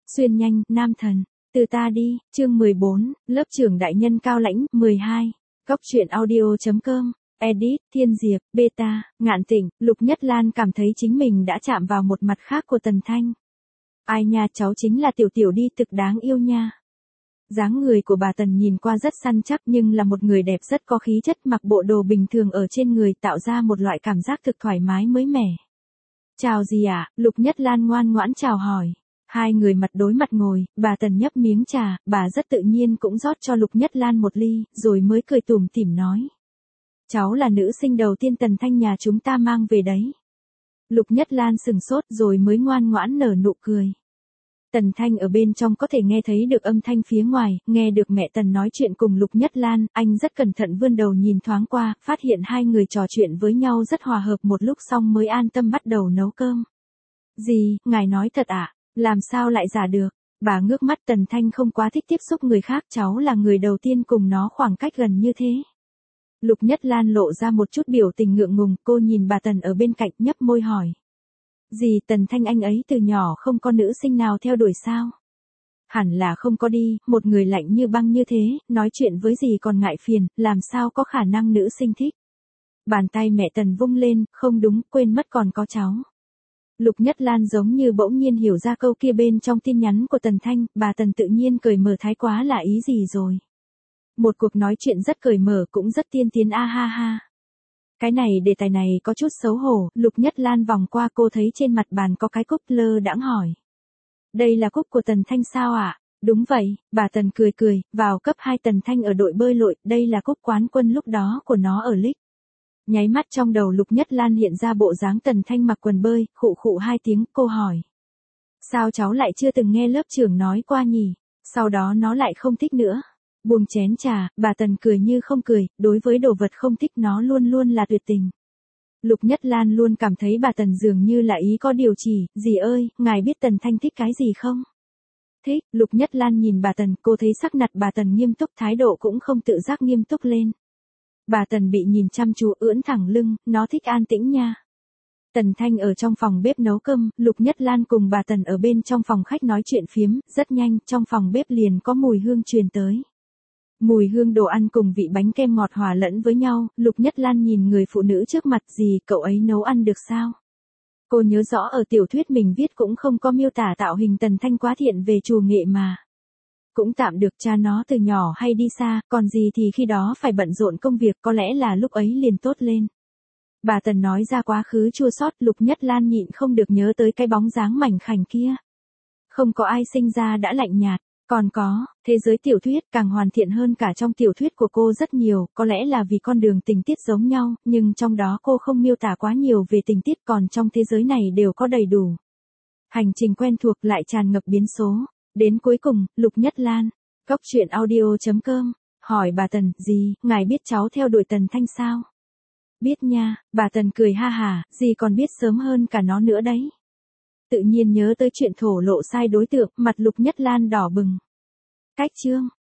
Xuyên nhanh, nam thần. Từ ta đi, chương 14, lớp trưởng đại nhân cao lãnh, 12. Góc truyện audio.com, edit, Thiên Diệp, beta, Ngạn Tịnh, Lục Nhất Lan cảm thấy chính mình đã chạm vào một mặt khác của Tần Thanh. Ai nha, cháu chính là tiểu tiểu đi thực đáng yêu nha. Dáng người của bà Tần nhìn qua rất săn chắc nhưng là một người đẹp rất có khí chất, mặc bộ đồ bình thường ở trên người tạo ra một loại cảm giác thực thoải mái mới mẻ. Chào gì ạ? Lục Nhất Lan ngoan ngoãn chào hỏi. Hai người mặt đối mặt ngồi, bà Tần nhấp miếng trà, bà rất tự nhiên cũng rót cho Lục Nhất Lan một ly, rồi mới cười tủm tỉm nói. Cháu là nữ sinh đầu tiên Tần Thanh nhà chúng ta mang về đấy. Lục Nhất Lan sừng sốt rồi mới ngoan ngoãn nở nụ cười. Tần Thanh ở bên trong có thể nghe thấy được âm thanh phía ngoài, nghe được mẹ Tần nói chuyện cùng Lục Nhất Lan, anh rất cẩn thận vươn đầu nhìn thoáng qua, phát hiện hai người trò chuyện với nhau rất hòa hợp, một lúc xong mới an tâm bắt đầu nấu cơm. Gì, ngài nói thật ạ? Làm sao lại giả được? Bà ngước mắt. Tần Thanh không quá thích tiếp xúc người khác, cháu là người đầu tiên cùng nó khoảng cách gần như thế. Lục Nhất Lan lộ ra một chút biểu tình ngượng ngùng, cô nhìn bà Tần ở bên cạnh nhấp môi hỏi. Gì, Tần Thanh anh ấy từ nhỏ không có nữ sinh nào theo đuổi sao? Hẳn là không có đi, một người lạnh như băng như thế, nói chuyện với gì còn ngại phiền, làm sao có khả năng nữ sinh thích. Bàn tay mẹ Tần vung lên, không đúng, quên mất còn có cháu. Lục Nhất Lan giống như bỗng nhiên hiểu ra câu kia bên trong tin nhắn của Tần Thanh, bà Tần tự nhiên cởi mở thái quá là ý gì rồi. Một cuộc nói chuyện rất cởi mở cũng rất tiên tiến a ha ha. Cái này đề tài này có chút xấu hổ, Lục Nhất Lan vòng qua cô thấy trên mặt bàn có cái cúp, lơ đãng hỏi. Đây là cúp của Tần Thanh sao ạ? Đúng vậy, bà Tần cười cười, vào cấp 2 Tần Thanh ở đội bơi lội, đây là cúp quán quân lúc đó của nó ở League. Nháy mắt trong đầu Lục Nhất Lan hiện ra bộ dáng Tần Thanh mặc quần bơi, khụ khụ hai tiếng, cô hỏi. Sao cháu lại chưa từng nghe lớp trưởng nói qua nhỉ? Sau đó nó lại không thích nữa. Buông chén trà, bà Tần cười như không cười, đối với đồ vật không thích nó luôn luôn là tuyệt tình. Lục Nhất Lan luôn cảm thấy bà Tần dường như là ý có điều chỉ, dì ơi, ngài biết Tần Thanh thích cái gì không? Thích, Lục Nhất Lan nhìn bà Tần, cô thấy sắc mặt bà Tần nghiêm túc, thái độ cũng không tự giác nghiêm túc lên. Bà Tần bị nhìn chăm chú ưỡn thẳng lưng, nó thích an tĩnh nha. Tần Thanh ở trong phòng bếp nấu cơm, Lục Nhất Lan cùng bà Tần ở bên trong phòng khách nói chuyện phiếm, rất nhanh, trong phòng bếp liền có mùi hương truyền tới. Mùi hương đồ ăn cùng vị bánh kem ngọt hòa lẫn với nhau, Lục Nhất Lan nhìn người phụ nữ trước mặt, gì, cậu ấy nấu ăn được sao? Cô nhớ rõ ở tiểu thuyết mình viết cũng không có miêu tả tạo hình Tần Thanh quá thiện về trù nghệ mà. Cũng tạm được, cha nó từ nhỏ hay đi xa, còn gì thì khi đó phải bận rộn công việc, có lẽ là lúc ấy liền tốt lên. Bà Tần nói ra quá khứ chua xót, Lục Nhất Lan nhịn không được nhớ tới cái bóng dáng mảnh khảnh kia. Không có ai sinh ra đã lạnh nhạt, còn có, thế giới tiểu thuyết càng hoàn thiện hơn cả trong tiểu thuyết của cô rất nhiều, có lẽ là vì con đường tình tiết giống nhau, nhưng trong đó cô không miêu tả quá nhiều về tình tiết, còn trong thế giới này đều có đầy đủ. Hành trình quen thuộc lại tràn ngập biến số. Đến cuối cùng, Lục Nhất Lan, góc truyện audio.com, hỏi bà Tần, gì, ngài biết cháu theo đuổi Tần Thanh sao? Biết nha, bà Tần cười ha hà, gì còn biết sớm hơn cả nó nữa đấy. Tự nhiên nhớ tới chuyện thổ lộ sai đối tượng, mặt Lục Nhất Lan đỏ bừng. Cách chương.